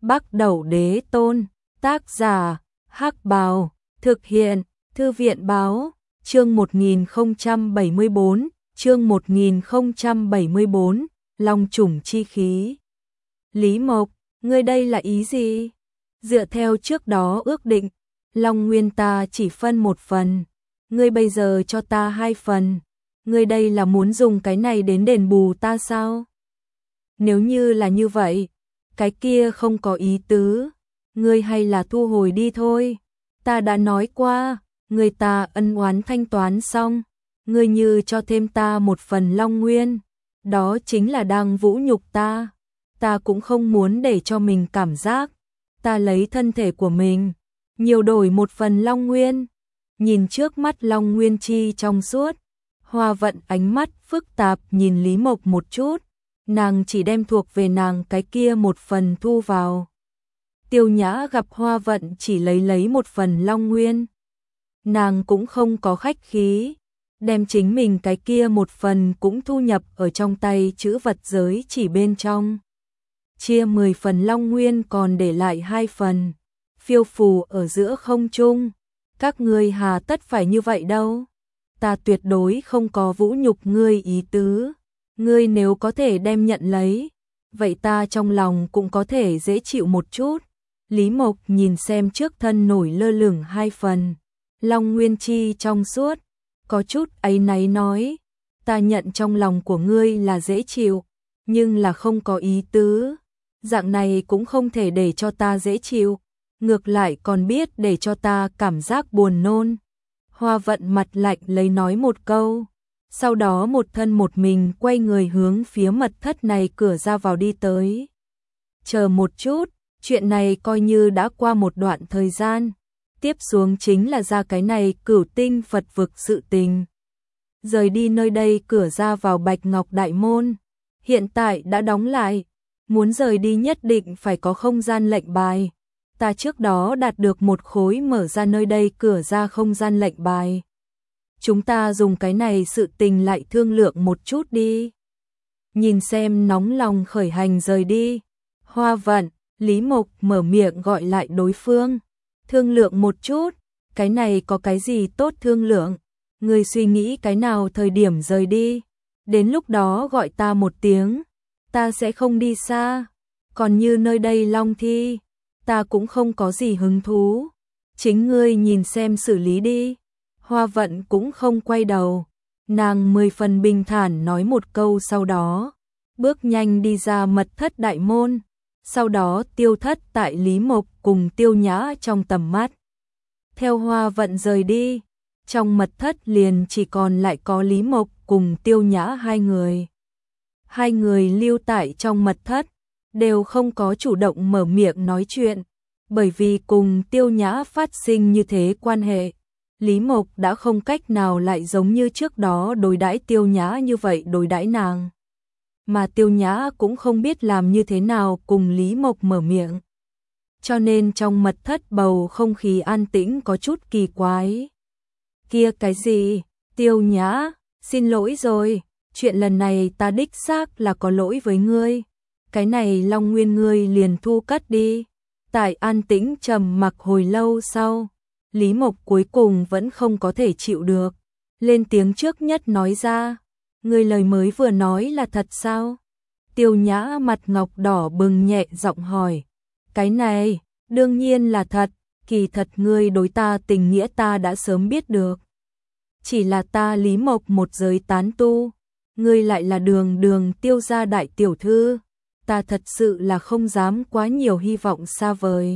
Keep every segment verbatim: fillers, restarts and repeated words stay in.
Bắc Đẩu Đế Tôn, tác giả, Hắc Bào, thực hiện, Thư viện Báo, chương một nghìn không trăm bảy mươi bốn, chương một nghìn không trăm bảy mươi bốn, Long Chủng chi khí. Lý Mộc, ngươi đây là ý gì? Dựa theo trước đó ước định, Long Nguyên ta chỉ phân một phần, ngươi bây giờ cho ta hai phần, ngươi đây là muốn dùng cái này đến đền bù ta sao? Nếu như là như vậy, cái kia không có ý tứ, ngươi hay là thu hồi đi thôi. Ta đã nói qua, người ta ân oán thanh toán xong, ngươi như cho thêm ta một phần Long Nguyên, đó chính là đang vũ nhục ta. Ta cũng không muốn để cho mình cảm giác, ta lấy thân thể của mình, nhiều đổi một phần Long Nguyên. Nhìn trước mắt Long Nguyên chi trong suốt, Hoa Vận ánh mắt phức tạp nhìn Lý Mộc một chút, nàng chỉ đem thuộc về nàng cái kia một phần thu vào. Tiêu Nhã gặp Hoa Vận chỉ lấy lấy một phần Long Nguyên, nàng cũng không có khách khí, đem chính mình cái kia một phần cũng thu nhập ở trong tay chữ vật giới chỉ bên trong. Chia mười phần Long Nguyên còn để lại hai phần, phiêu phù ở giữa không trung. Các ngươi hà tất phải như vậy đâu, ta tuyệt đối không có vũ nhục ngươi ý tứ, ngươi nếu có thể đem nhận lấy, vậy ta trong lòng cũng có thể dễ chịu một chút. Lý Mộc nhìn xem trước thân nổi lơ lửng hai phần Long Nguyên chi trong suốt, có chút áy náy nói, ta nhận trong lòng của ngươi là dễ chịu, nhưng là không có ý tứ, dạng này cũng không thể để cho ta dễ chịu, ngược lại còn biết để cho ta cảm giác buồn nôn. Hoa Vận mặt lạnh lấy nói một câu, sau đó một thân một mình quay người hướng phía mật thất này cửa ra vào đi tới. Chờ một chút, chuyện này coi như đã qua một đoạn thời gian, tiếp xuống chính là ra cái này Cửu Tinh Phật vực sự tình. Rời đi nơi đây cửa ra vào Bạch Ngọc Đại Môn, hiện tại đã đóng lại, muốn rời đi nhất định phải có không gian lệnh bài. Ta trước đó đạt được một khối mở ra nơi đây cửa ra không gian lệnh bài. Chúng ta dùng cái này sự tình lại thương lượng một chút đi. Nhìn xem nóng lòng khởi hành rời đi, Hoa Vận, Lý Mộc mở miệng gọi lại đối phương. Thương lượng một chút, cái này có cái gì tốt thương lượng, người suy nghĩ cái nào thời điểm rời đi, đến lúc đó gọi ta một tiếng, ta sẽ không đi xa, còn như nơi đây Long Thi, ta cũng không có gì hứng thú, chính ngươi nhìn xem xử lý đi. Hoa Vận cũng không quay đầu, nàng mười phần bình thản nói một câu sau đó, bước nhanh đi ra mật thất đại môn, sau đó tiêu thất tại Lý Mộc cùng Tiêu Nhã trong tầm mắt. Theo Hoa Vận rời đi, trong mật thất liền chỉ còn lại có Lý Mộc cùng Tiêu Nhã hai người. Hai người lưu tại trong mật thất, đều không có chủ động mở miệng nói chuyện, bởi vì cùng Tiêu Nhã phát sinh như thế quan hệ, Lý Mộc đã không cách nào lại giống như trước đó đối đãi Tiêu Nhã như vậy đối đãi nàng. Mà Tiêu Nhã cũng không biết làm như thế nào cùng Lý Mộc mở miệng. Cho nên trong mật thất bầu không khí an tĩnh có chút kỳ quái. Kia cái gì? Tiêu Nhã, xin lỗi rồi, chuyện lần này ta đích xác là có lỗi với ngươi. Cái này Long Nguyên ngươi liền thu cất đi. Tại an tĩnh trầm mặc hồi lâu sau, Lý Mộc cuối cùng vẫn không có thể chịu được, lên tiếng trước nhất nói ra, ngươi lời mới vừa nói là thật sao? Tiêu Nhã mặt ngọc đỏ bừng nhẹ giọng hỏi, cái này, đương nhiên là thật, kỳ thật ngươi đối ta tình nghĩa ta đã sớm biết được. Chỉ là ta Lý Mộc một giới tán tu, ngươi lại là đường đường Tiêu gia đại tiểu thư, ta thật sự là không dám quá nhiều hy vọng xa vời.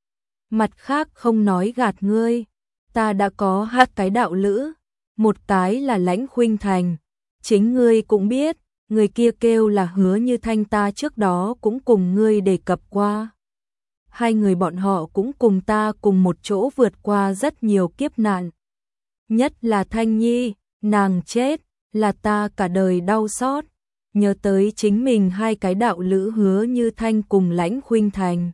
Mặt khác không nói gạt ngươi, ta đã có hai cái đạo lữ, một cái là Lãnh Khuynh Thành, chính ngươi cũng biết, người kia kêu là Hứa Như Thanh, ta trước đó cũng cùng ngươi đề cập qua. Hai người bọn họ cũng cùng ta cùng một chỗ vượt qua rất nhiều kiếp nạn. Nhất là Thanh Nhi, nàng chết, là ta cả đời đau xót, nhớ tới chính mình hai cái đạo lữ Hứa Như Thanh cùng Lãnh Khuynh Thành.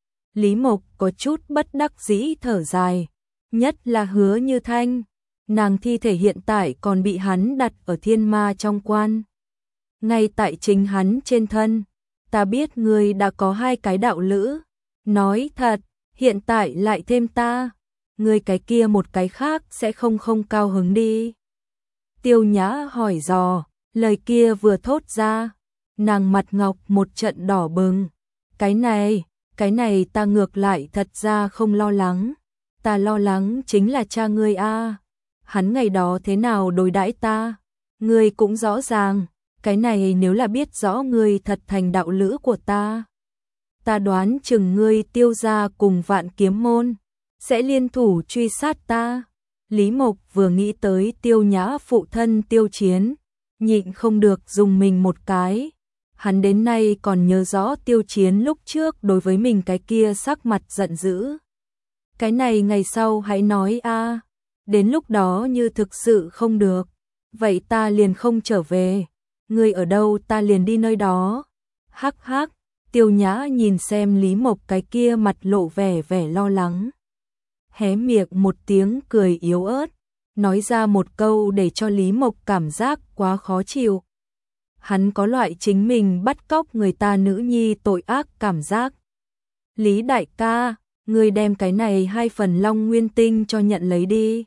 Lý Mộc có chút bất đắc dĩ thở dài, nhất là Hứa Như Thanh, nàng thi thể hiện tại còn bị hắn đặt ở Thiên Ma trong quan. Ngay tại chính hắn trên thân, ta biết ngươi đã có hai cái đạo lữ, Nói thật, hiện tại lại thêm ta, người cái kia một cái khác sẽ không không cao hứng đi. Tiêu Nhã hỏi dò, lời kia vừa thốt ra, nàng mặt ngọc một trận đỏ bừng. Cái này, cái này ta ngược lại thật ra không lo lắng. Ta lo lắng chính là cha ngươi a. Hắn ngày đó thế nào đối đãi ta, ngươi cũng rõ ràng. Cái này nếu là biết rõ ngươi thật thành đạo lữ của ta, ta đoán chừng ngươi Tiêu gia cùng Vạn Kiếm môn sẽ liên thủ truy sát ta. Lý Mộc vừa nghĩ tới Tiêu Nhã phụ thân Tiêu Chiến, nhịn không được dùng mình một cái. Hắn đến nay còn nhớ rõ Tiêu Chiến lúc trước đối với mình cái kia sắc mặt giận dữ. Cái này ngày sau hãy nói a, đến lúc đó như thực sự không được, vậy ta liền không trở về, ngươi ở đâu ta liền đi nơi đó. Hắc hắc, Tiêu Nhã nhìn xem Lý Mộc cái kia mặt lộ vẻ vẻ lo lắng, hé miệng một tiếng cười yếu ớt, nói ra một câu để cho Lý Mộc cảm giác quá khó chịu. Hắn có loại chính mình bắt cóc người ta nữ nhi tội ác cảm giác. Lý đại ca, ngươi đem cái này hai phần Long Nguyên Tinh cho nhận lấy đi.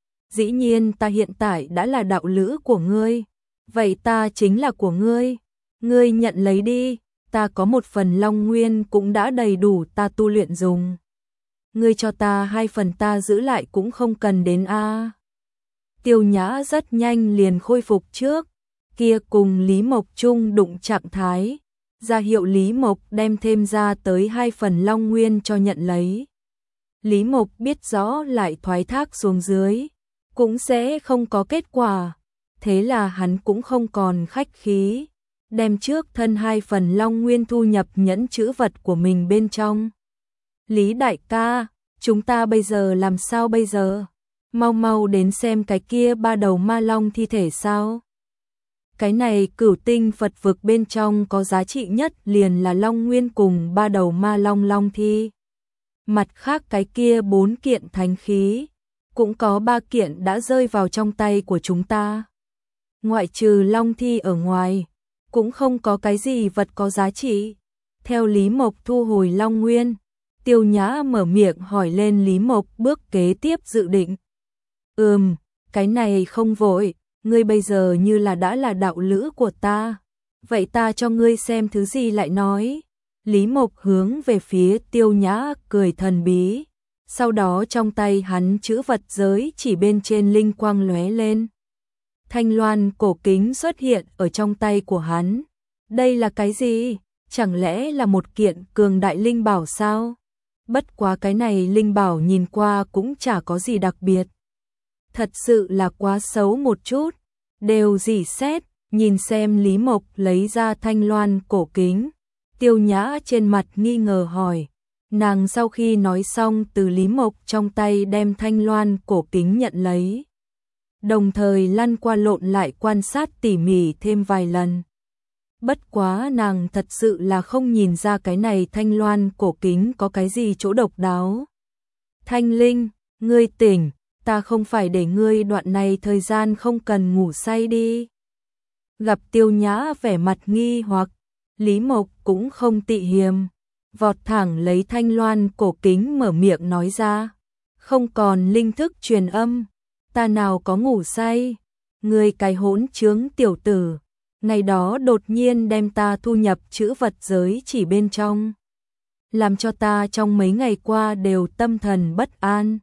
Dĩ nhiên ta hiện tại đã là đạo lữ của ngươi, vậy ta chính là của ngươi. Ngươi nhận lấy đi, ta có một phần Long Nguyên cũng đã đầy đủ ta tu luyện dùng. Ngươi cho ta hai phần ta giữ lại cũng không cần đến a. Tiêu Nhã rất nhanh liền khôi phục trước kia cùng Lý Mộc chung đụng trạng thái, ra hiệu Lý Mộc đem thêm ra tới hai phần Long Nguyên cho nhận lấy. Lý Mộc biết rõ lại thoái thác xuống dưới cũng sẽ không có kết quả, thế là hắn cũng không còn khách khí, đem trước thân hai phần Long Nguyên thu nhập nhẫn chữ vật của mình bên trong. Lý đại ca, chúng ta bây giờ làm sao bây giờ? Mau mau đến xem cái kia ba đầu ma long thi thể sao? Cái này Cửu Tinh Phật vực bên trong có giá trị nhất liền là Long Nguyên cùng ba đầu ma long long thi. Mặt khác cái kia bốn kiện thánh khí, cũng có ba kiện đã rơi vào trong tay của chúng ta. Ngoại trừ long thi ở ngoài, cũng không có cái gì vật có giá trị. Theo Lý Mộc thu hồi Long Nguyên, Tiêu Nhã mở miệng hỏi lên Lý Mộc bước kế tiếp dự định. Ừm, cái này không vội, ngươi bây giờ như là đã là đạo lữ của ta, vậy ta cho ngươi xem thứ gì lại nói. Lý Mộc hướng về phía Tiêu Nhã cười thần bí, sau đó trong tay hắn chữ vật giới chỉ bên trên linh quang lóe lên. Thanh loan cổ kính xuất hiện ở trong tay của hắn. Đây là cái gì? Chẳng lẽ là một kiện cường đại linh bảo sao? Bất quá cái này linh bảo nhìn qua cũng chả có gì đặc biệt. Thật sự là quá xấu một chút. Đều dỉ xét, nhìn xem Lý Mộc lấy ra thanh loan cổ kính. Tiêu Nhã trên mặt nghi ngờ hỏi. Nàng sau khi nói xong từ Lý Mộc trong tay đem thanh loan cổ kính nhận lấy, đồng thời lăn qua lộn lại quan sát tỉ mỉ thêm vài lần. Bất quá nàng thật sự là không nhìn ra cái này thanh loan cổ kính có cái gì chỗ độc đáo. Thanh Linh, ngươi tỉnh, ta không phải để ngươi đoạn này thời gian không cần ngủ say đi. Gặp Tiêu Nhã vẻ mặt nghi hoặc, Lý Mộc cũng không tị hiềm, vọt thẳng lấy thanh loan cổ kính mở miệng nói ra. Không còn linh thức truyền âm, ta nào có ngủ say, ngươi cái hỗn trướng tiểu tử, ngày đó đột nhiên đem ta thu nhập chữ vật giới chỉ bên trong, làm cho ta trong mấy ngày qua đều tâm thần bất an.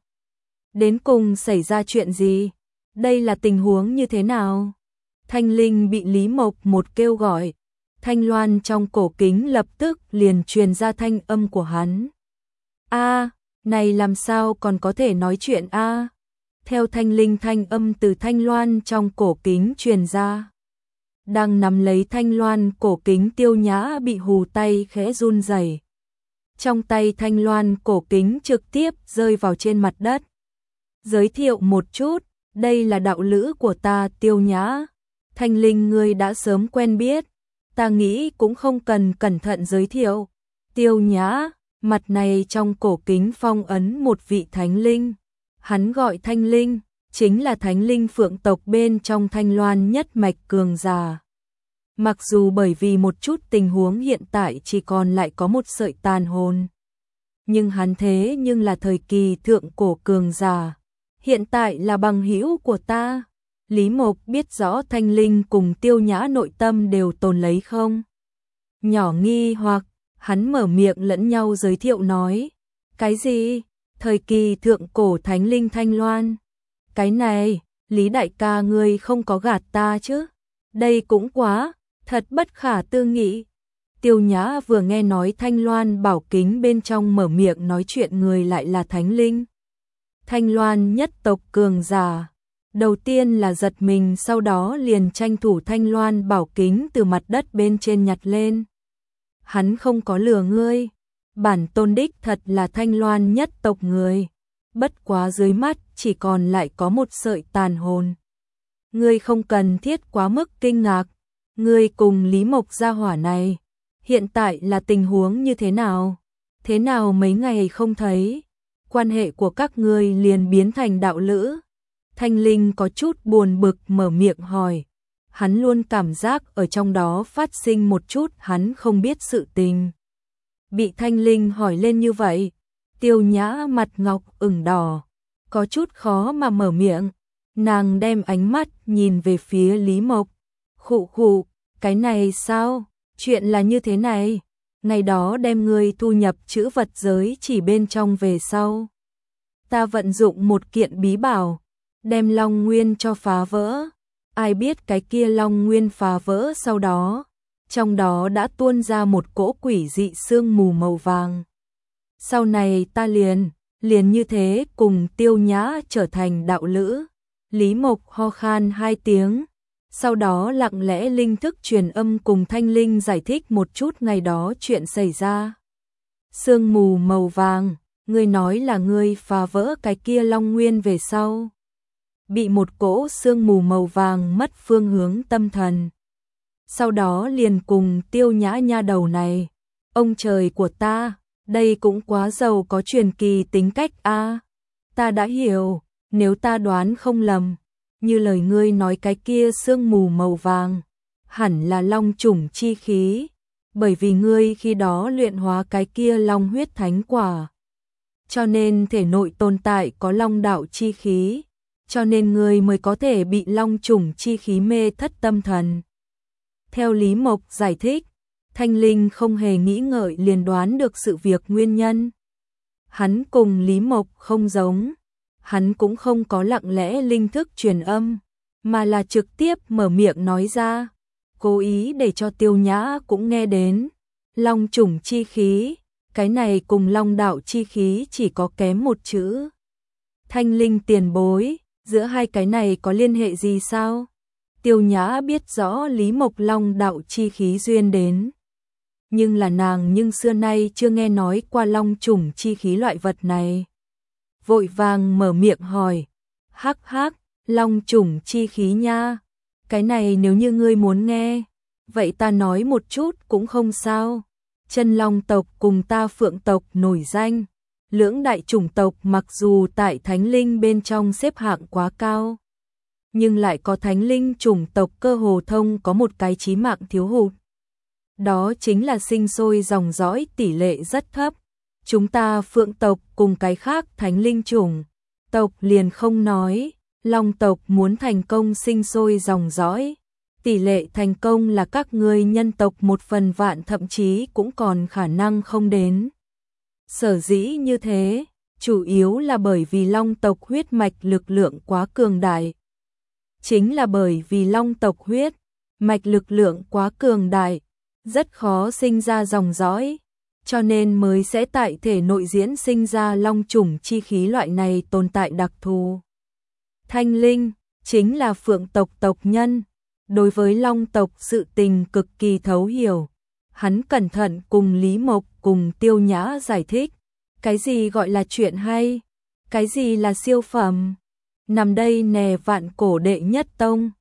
Đến cùng xảy ra chuyện gì? Đây là tình huống như thế nào? Thanh Linh bị Lý Mộc một kêu gọi, thanh loan trong cổ kính lập tức liền truyền ra thanh âm của hắn. A, này làm sao còn có thể nói chuyện a? Theo Thanh Linh thanh âm từ thanh loan trong cổ kính truyền ra. Đang nắm lấy thanh loan cổ kính Tiêu Nhã bị hù tay khẽ run rẩy. Trong tay thanh loan cổ kính trực tiếp rơi vào trên mặt đất. Giới thiệu một chút, đây là đạo lữ của ta Tiêu Nhã. Thanh Linh ngươi đã sớm quen biết, ta nghĩ cũng không cần cẩn thận giới thiệu. Tiêu Nhã, mặt này trong cổ kính phong ấn một vị thánh linh. Hắn gọi Thanh Linh, chính là thánh linh phượng tộc bên trong Thanh Loan nhất mạch cường giả. Mặc dù bởi vì một chút tình huống hiện tại chỉ còn lại có một sợi tàn hồn, nhưng hắn thế nhưng là thời kỳ thượng cổ cường giả, hiện tại là bằng hữu của ta. Lý Mộc biết rõ Thanh Linh cùng Tiêu Nhã nội tâm đều tồn lấy không? Nhỏ nghi hoặc, hắn mở miệng lẫn nhau giới thiệu nói. Cái gì? Thời kỳ thượng cổ Thánh Linh Thanh Loan? Cái này, Lý đại ca ngươi không có gạt ta chứ? Đây cũng quá, thật bất khả tư nghị. Tiêu Nhã vừa nghe nói Thanh Loan bảo kính bên trong mở miệng nói chuyện người lại là Thánh Linh Thanh Loan nhất tộc cường giả. Đầu tiên là giật mình, sau đó liền tranh thủ Thanh Loan bảo kính từ mặt đất bên trên nhặt lên. Hắn không có lừa ngươi, bản tôn đích thật là Thanh Loan nhất tộc người, bất quá dưới mắt chỉ còn lại có một sợi tàn hồn. Ngươi không cần thiết quá mức kinh ngạc, ngươi cùng Lý Mộc gia hỏa này, hiện tại là tình huống như thế nào? Thế nào mấy ngày không thấy, quan hệ của các ngươi liền biến thành đạo lữ? Thanh Linh có chút buồn bực mở miệng hỏi. Hắn luôn cảm giác ở trong đó phát sinh một chút hắn không biết sự tình. Bị Thanh Linh hỏi lên như vậy, Tiêu Nhã mặt ngọc ửng đỏ, có chút khó mà mở miệng. Nàng đem ánh mắt nhìn về phía Lý Mộc. Khụ khụ, cái này sao? Chuyện là như thế này. Ngày đó đem ngươi thu nhập chữ vật giới chỉ bên trong về sau. Ta vận dụng một kiện bí bảo, đem Long Nguyên cho phá vỡ. Ai biết cái kia Long Nguyên phá vỡ sau đó, trong đó đã tuôn ra một cỗ quỷ dị sương mù màu vàng. Sau này ta liền, liền như thế cùng Tiêu Nhã trở thành đạo lữ. Lý Mộc ho khan hai tiếng, sau đó lặng lẽ linh thức truyền âm cùng Thanh Linh giải thích một chút ngày đó chuyện xảy ra. Sương mù màu vàng, ngươi nói là ngươi phá vỡ cái kia Long Nguyên về sau, bị một cỗ sương mù màu vàng mất phương hướng tâm thần. Sau đó liền cùng Tiêu Nhã nha đầu này, ông trời của ta, đây cũng quá giàu có truyền kỳ tính cách a. Ta đã hiểu, nếu ta đoán không lầm, như lời ngươi nói cái kia sương mù màu vàng, hẳn là long chủng chi khí, bởi vì ngươi khi đó luyện hóa cái kia long huyết thánh quả, cho nên thể nội tồn tại có long đạo chi khí, cho nên ngươi mới có thể bị long chủng chi khí mê thất tâm thần. Theo Lý Mộc giải thích, Thanh Linh không hề nghĩ ngợi liền đoán được sự việc nguyên nhân. Hắn cùng Lý Mộc không giống, hắn cũng không có lặng lẽ linh thức truyền âm, mà là trực tiếp mở miệng nói ra, cố ý để cho Tiêu Nhã cũng nghe đến. Long chủng chi khí, cái này cùng long đạo chi khí chỉ có kém một chữ. Thanh Linh tiền bối, giữa hai cái này có liên hệ gì sao? Tiêu Nhã biết rõ Lý Mộc long đạo chi khí duyên đến, nhưng là nàng nhưng xưa nay chưa nghe nói qua long chủng chi khí loại vật này. Vội vàng mở miệng hỏi, hắc hắc, long chủng chi khí nha, cái này nếu như ngươi muốn nghe, vậy ta nói một chút cũng không sao. Chân long tộc cùng ta phượng tộc nổi danh, lưỡng đại chủng tộc mặc dù tại thánh linh bên trong xếp hạng quá cao, nhưng lại có thánh linh chủng tộc cơ hồ thông có một cái chí mạng thiếu hụt. Đó chính là sinh sôi dòng dõi tỷ lệ rất thấp. Chúng ta phượng tộc cùng cái khác thánh linh chủng tộc liền không nói, long tộc muốn thành công sinh sôi dòng dõi, tỷ lệ thành công là các ngươi nhân tộc một phần vạn, thậm chí cũng còn khả năng không đến. Sở dĩ như thế, chủ yếu là bởi vì long tộc huyết mạch lực lượng quá cường đại. Chính là bởi vì long tộc huyết mạch lực lượng quá cường đại, rất khó sinh ra dòng dõi, cho nên mới sẽ tại thể nội diễn sinh ra long chủng chi khí loại này tồn tại đặc thù. Thanh Linh chính là phượng tộc tộc nhân, đối với long tộc sự tình cực kỳ thấu hiểu. Hắn cẩn thận cùng Lý Mộc cùng Tiêu Nhã giải thích, cái gì gọi là chuyện hay, cái gì là siêu phẩm. Nằm đây nè vạn cổ đệ nhất tông,